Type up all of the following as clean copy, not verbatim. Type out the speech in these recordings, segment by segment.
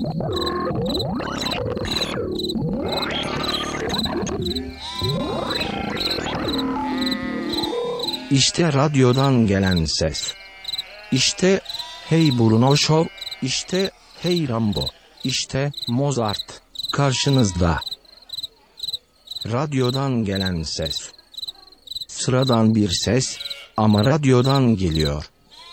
İşte radyodan gelen ses. İşte Hey Bruno Show, işte Hey Rambo, işte Mozart karşınızda. Radyodan gelen ses. Sıradan bir ses ama radyodan geliyor.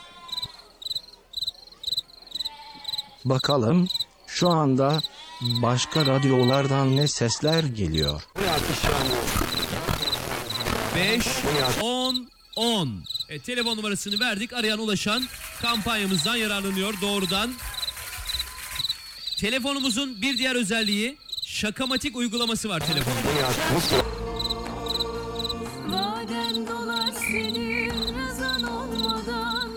Bakalım şu anda başka radyolardan ne sesler geliyor? 5, 10, 10. Telefon numarasını verdik. Arayan ulaşan kampanyamızdan yararlanıyor doğrudan. Telefonumuzun bir diğer özelliği Şakamatik uygulaması var telefonda. Vaden dolar senin rızan olmadan.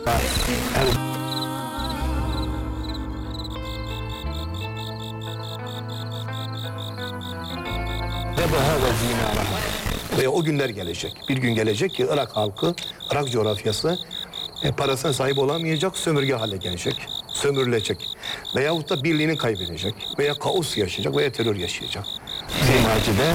Ve o günler gelecek. Bir gün gelecek ki Irak halkı, Irak coğrafyası parasına sahip olamayacak, sömürge hale gelecek, sömürülecek. Veyahut da birliğini kaybedecek. Veya kaos yaşayacak veya terör yaşayacak. Zeymaci'de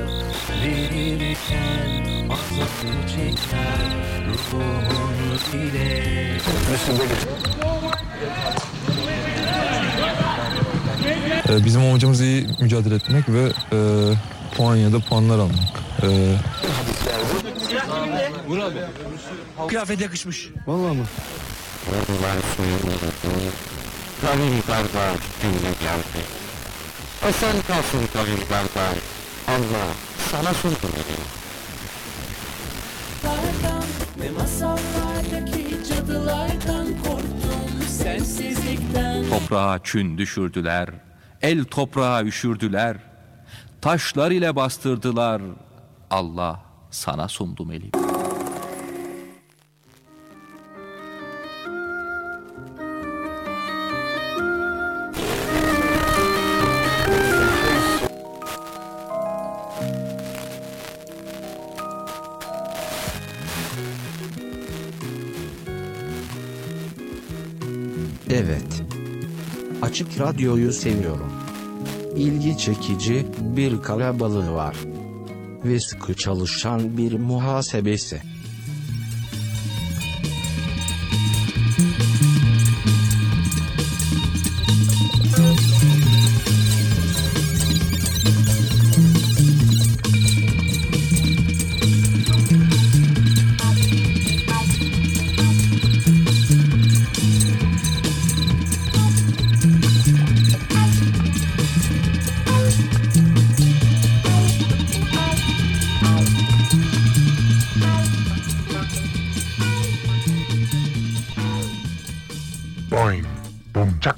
bizim amacımız iyi mücadele etmek ve puan ya da puanlar almak. Kıyafet yakışmış. Vallahi mı? Sen kalsın kavimlerden. Allah sana sundu beni. Ve masallardaki cadılardan korktum sensizlikten. Toprağa çün düşürdüler, el toprağa üşürdüler, taşlar ile bastırdılar, Allah sana sundum eli. Evet. Açık radyoyu seviyorum. İlgi çekici bir kalabalığı var. Ve sıkı çalışan bir muhasebesi. Boing, boom, çak.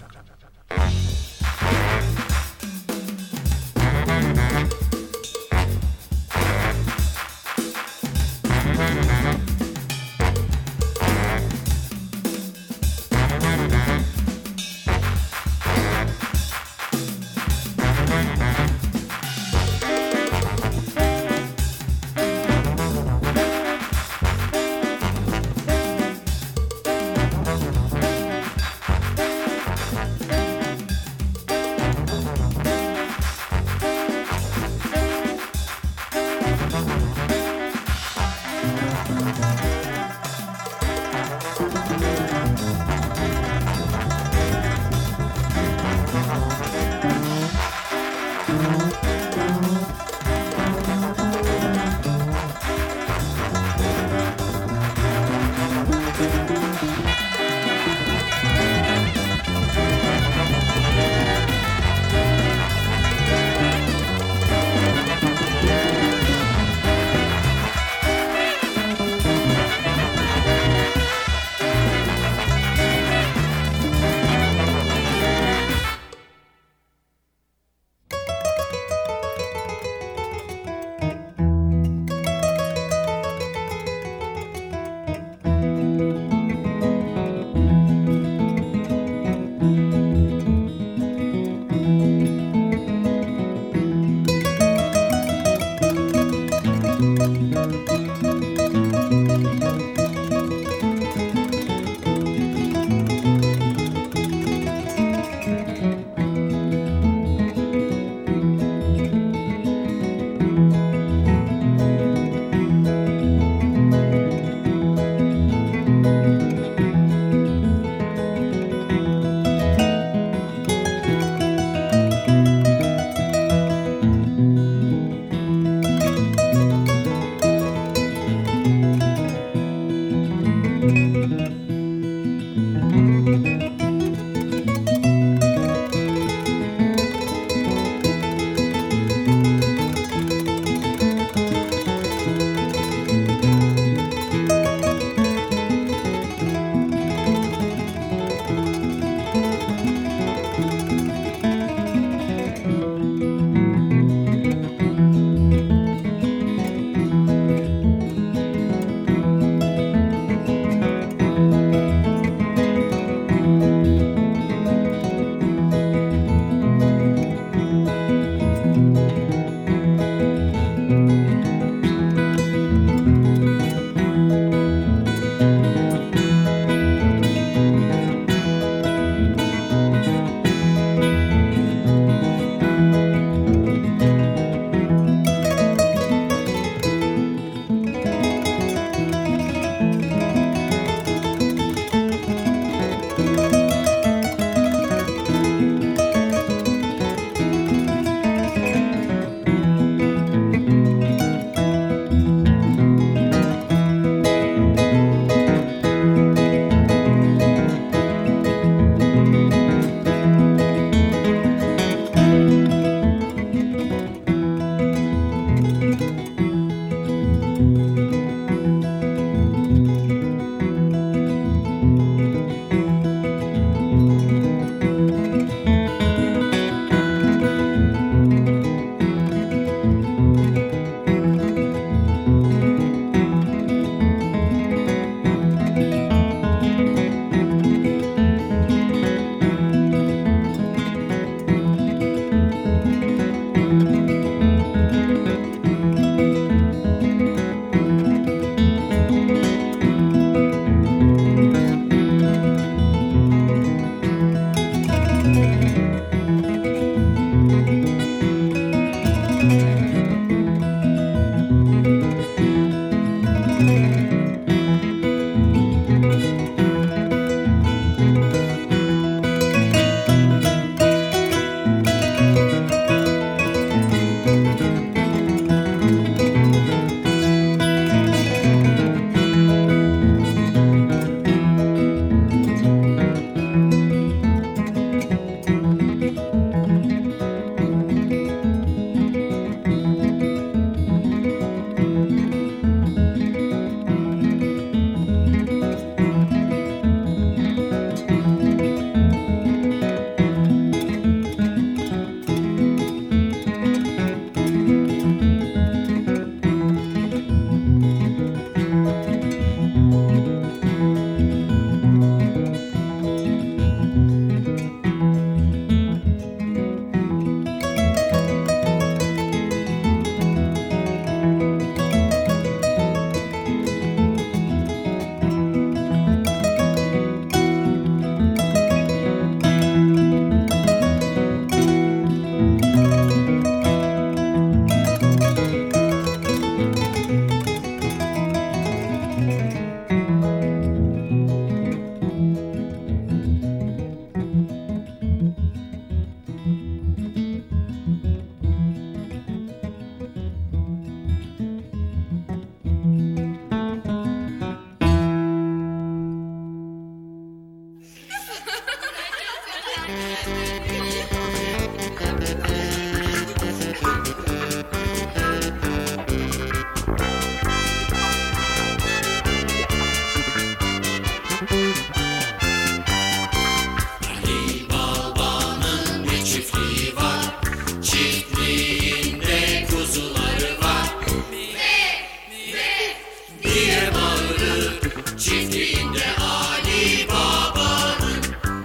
diye bağırır çiftliğinde Ali Baba'nın.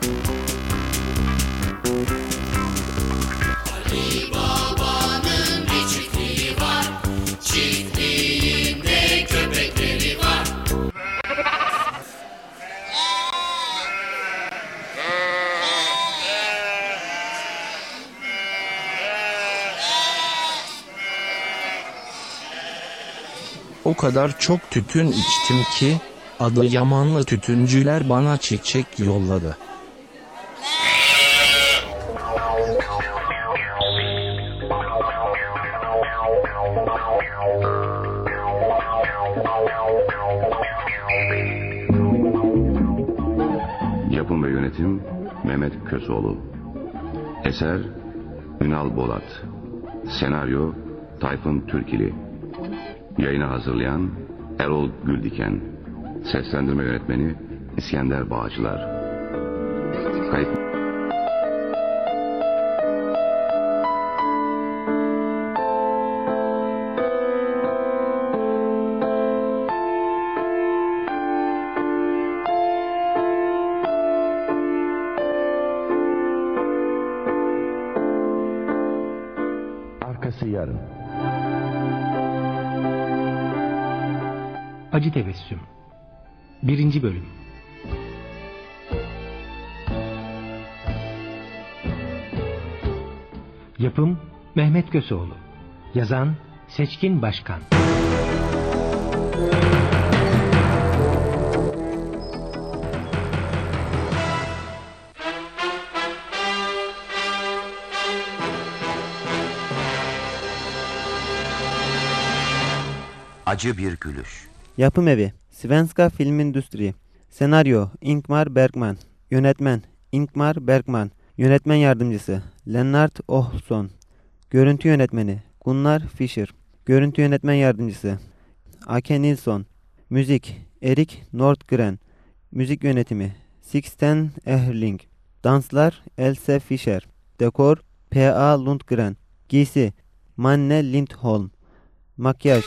Ali Baba'nın bir çiftliği var, çiftliğinde köpekleri var. O kadar çok tütün içtim ki Adıyamanlı tütüncüler bana çiçek yolladı. Yapım ve yönetim Mehmet Köseoğlu. Eser Ünal Bolat. Senaryo Tayfun Türkili. Yayına hazırlayan Erol Güldiken. Seslendirme yönetmeni İskender Bağcılar. Kayıt. Arkası yarın. Acı Tebessüm 1. Bölüm. Yapım Mehmet Köseoğlu. Yazan Seçkin Başkan. Acı bir gülüş. Yapım evi Svenska Filmindustri. Senaryo Ingmar Bergman. Yönetmen Ingmar Bergman. Yönetmen yardımcısı Lennart Olsson. Görüntü yönetmeni Gunnar Fischer. Görüntü yönetmen yardımcısı Ake Nilsson. Müzik Erik Nordgren. Müzik yönetimi Sixten Ehrling. Danslar Else Fischer. Dekor P.A. Lundgren. Giysi Manne Lindholm. Makyaj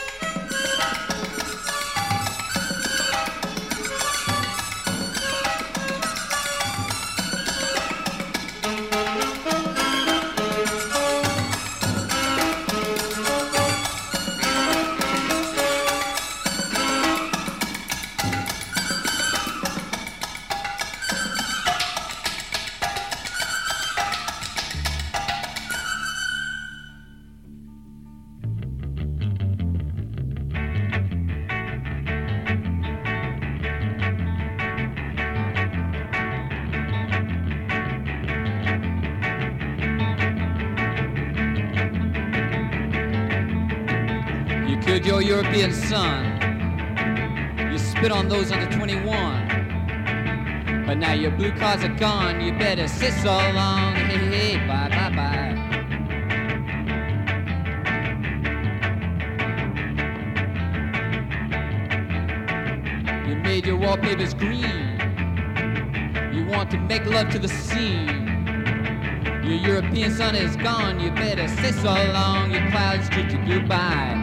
You killed your European son. You spit on those under 21. But now your blue cards are gone. You better sit so long. Hey, hey, bye, bye, bye. You made your wallpapers green. You want to make love to the scene. Your European son is gone. You better sit so long. Your clouds treat you goodbye.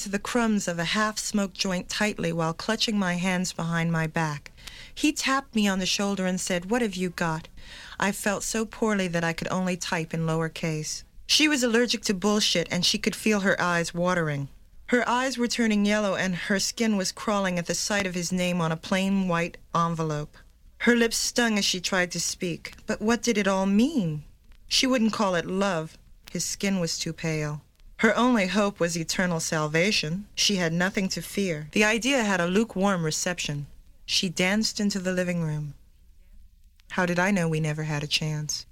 onto the crumbs of a half-smoked joint tightly while clutching my hands behind my back. He tapped me on the shoulder and said, "What have you got?" I felt so poorly that I could only type in lowercase. She was allergic to bullshit, and she could feel her eyes watering. Her eyes were turning yellow, and her skin was crawling at the sight of his name on a plain white envelope. Her lips stung as she tried to speak. But what did it all mean? She wouldn't call it love. His skin was too pale. Her only hope was eternal salvation. She had nothing to fear. The idea had a lukewarm reception. She danced into the living room. How did I know we never had a chance?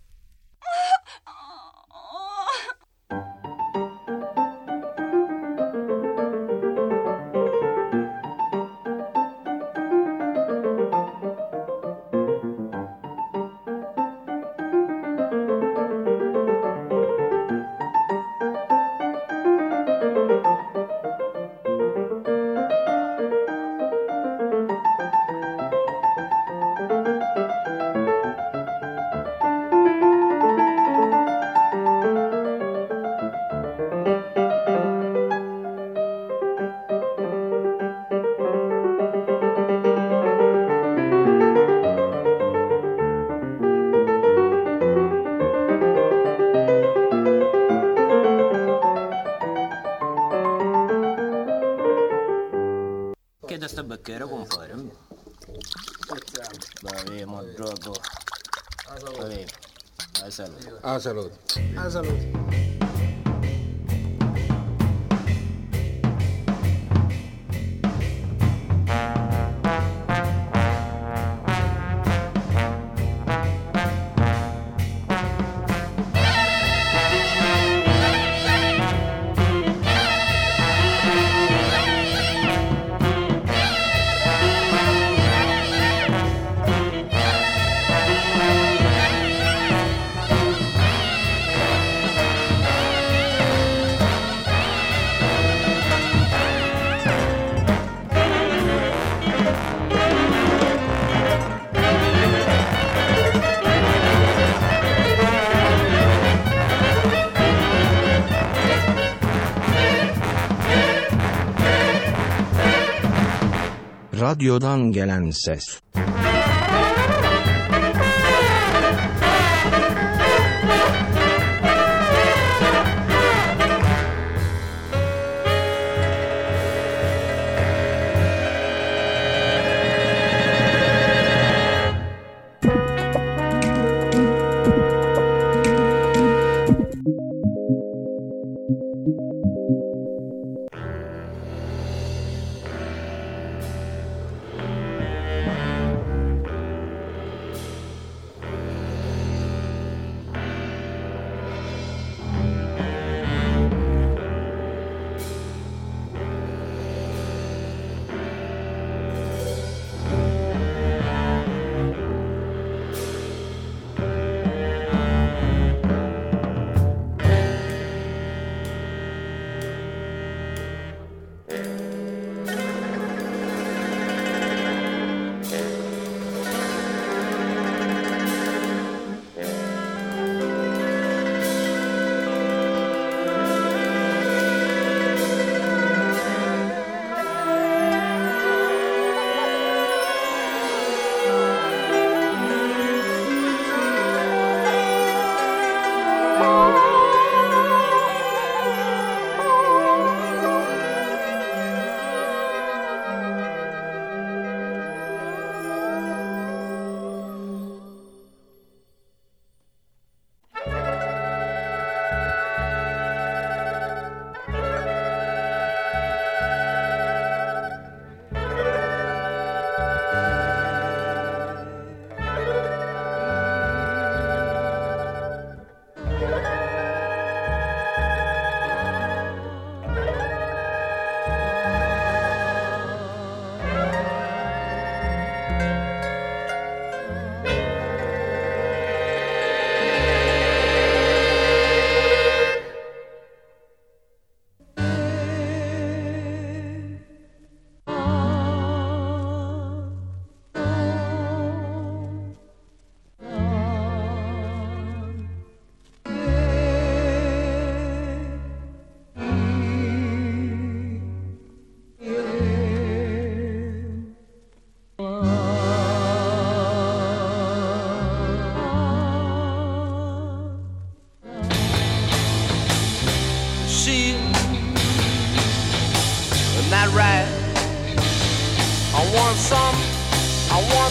A salud. A salud. Radyodan gelen ses.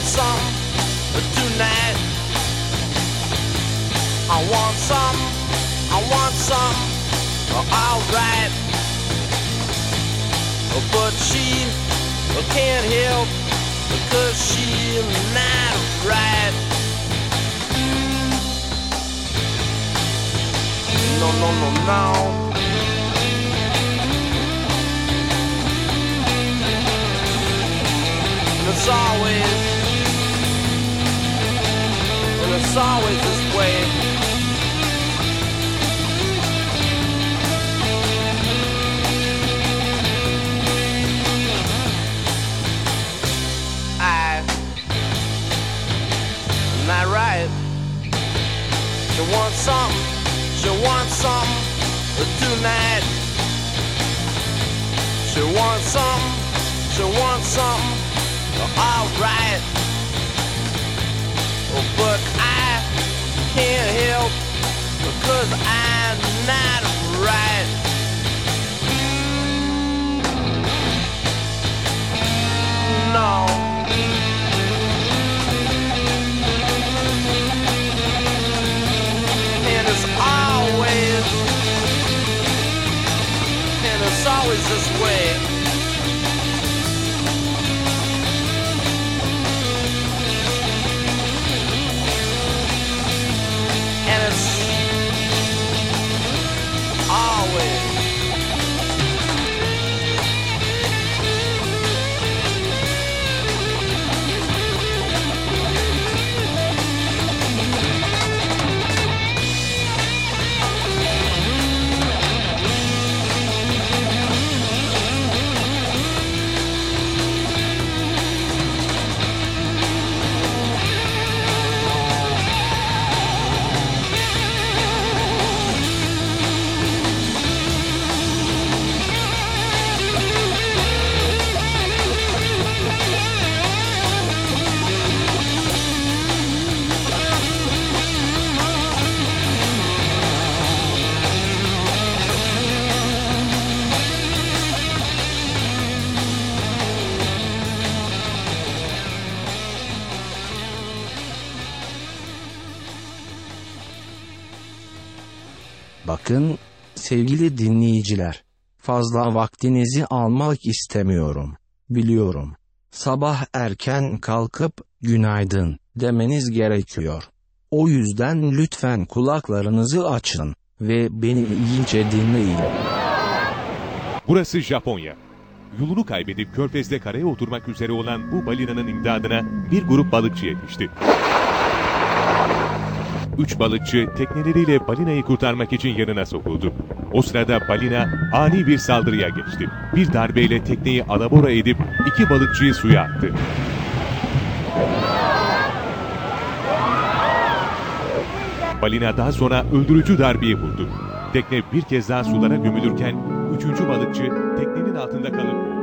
some tonight. I want some, alright. But she can't help because she's not right. No, no, no, no. And it's always this way. Not right. She wants some tonight. She wants some, alright. But I can't help because I'm not right. No. It's always this way. And it's always Bakın sevgili dinleyiciler, fazla vaktinizi almak istemiyorum. Biliyorum. Sabah erken kalkıp günaydın demeniz gerekiyor. O yüzden lütfen kulaklarınızı açın ve beni iyice dinleyin. Burası Japonya. Yolunu kaybedip körfezde karaya oturmak üzere olan bu balinanın imdadına bir grup balıkçı yetişti. 3 balıkçı tekneleriyle balinayı kurtarmak için yanına sokuldu. O sırada balina ani bir saldırıya geçti. Bir darbeyle tekneyi alabora edip 2 balıkçıyı suya attı. Balina daha sonra öldürücü darbeyi vurdu. Tekne bir kez daha sulara gömülürken 3. balıkçı teknenin altında kalıp boğuldu.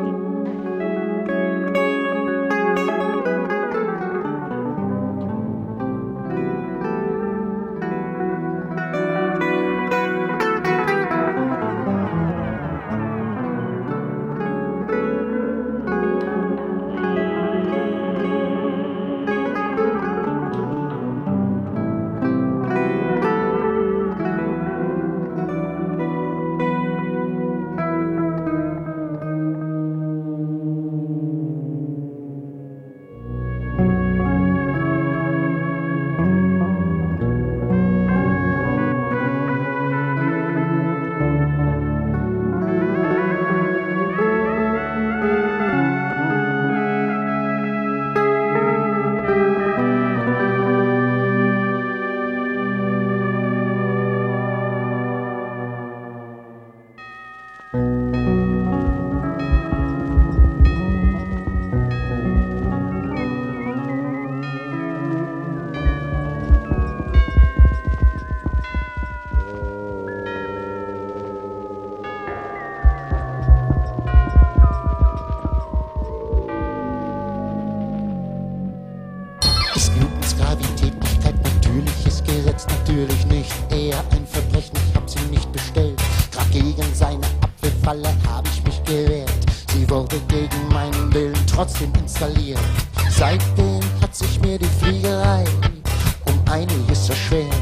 natürlich nicht, eher ein Verbrechen, ich hab sie nicht bestellt. Grad gegen seine Abwehrfalle hab ich mich gewehrt. Sie wurde gegen meinen Willen trotzdem installiert. Seitdem hat hat sich mir die Fliegerei um einiges erschwert.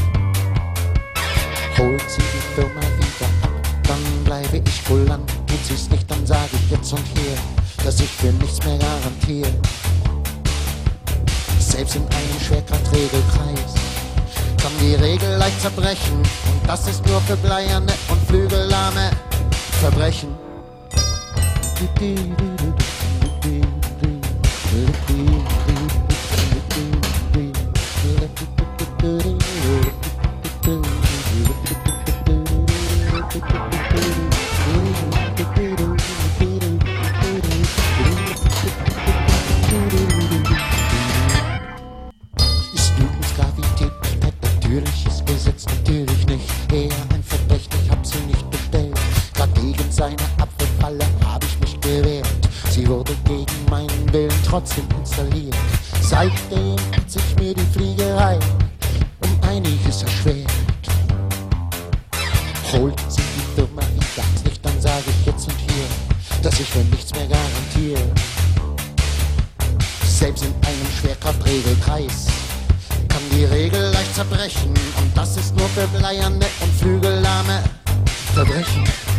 Holt sie die Firma wieder ab, dann bleibe ich kulant. Tut sie's nicht, dann sage ich jetzt und hier, dass ich für nichts mehr garantiere. Selbst in einem Schwerkraftregelkreis kann die Regel leicht zerbrechen. Und das ist nur für Bleierne und Flügellahme Verbrechen. Ist Newtons Gravität natürliches Gesetz? Natürlich nicht. Eher ein Verbrechen, ich hab sie nicht bestellt. Grad gegen seine Apfelfalle hab ich mich gewehrt. Sie wurde gegen meinen Willen trotzdem installiert. Seitdem hat sich mir die Fliegerei um einiges erschwert. Holt sie die Firma wieder nicht, dann sage ich jetzt und hier, dass ich für nichts mehr garantiere. Selbst in einem Schwerkraftregelkreis kann die Regel leicht zerbrechen. Und das ist nur für Bleierne und Flügellahme Verbrechen.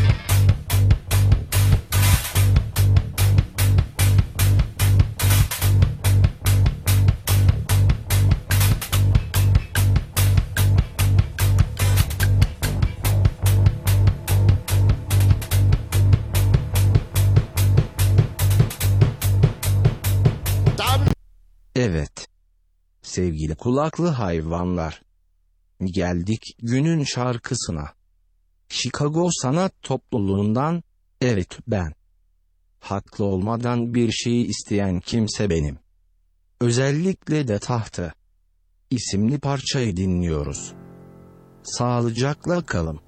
Evet. Sevgili kulaklı hayvanlar. Geldik günün şarkısına. Chicago Sanat Topluluğundan evet ben. Haklı olmadan bir şeyi isteyen kimse benim. Özellikle de tahtı. İsimli parçayı dinliyoruz. Sağlıcakla kalın.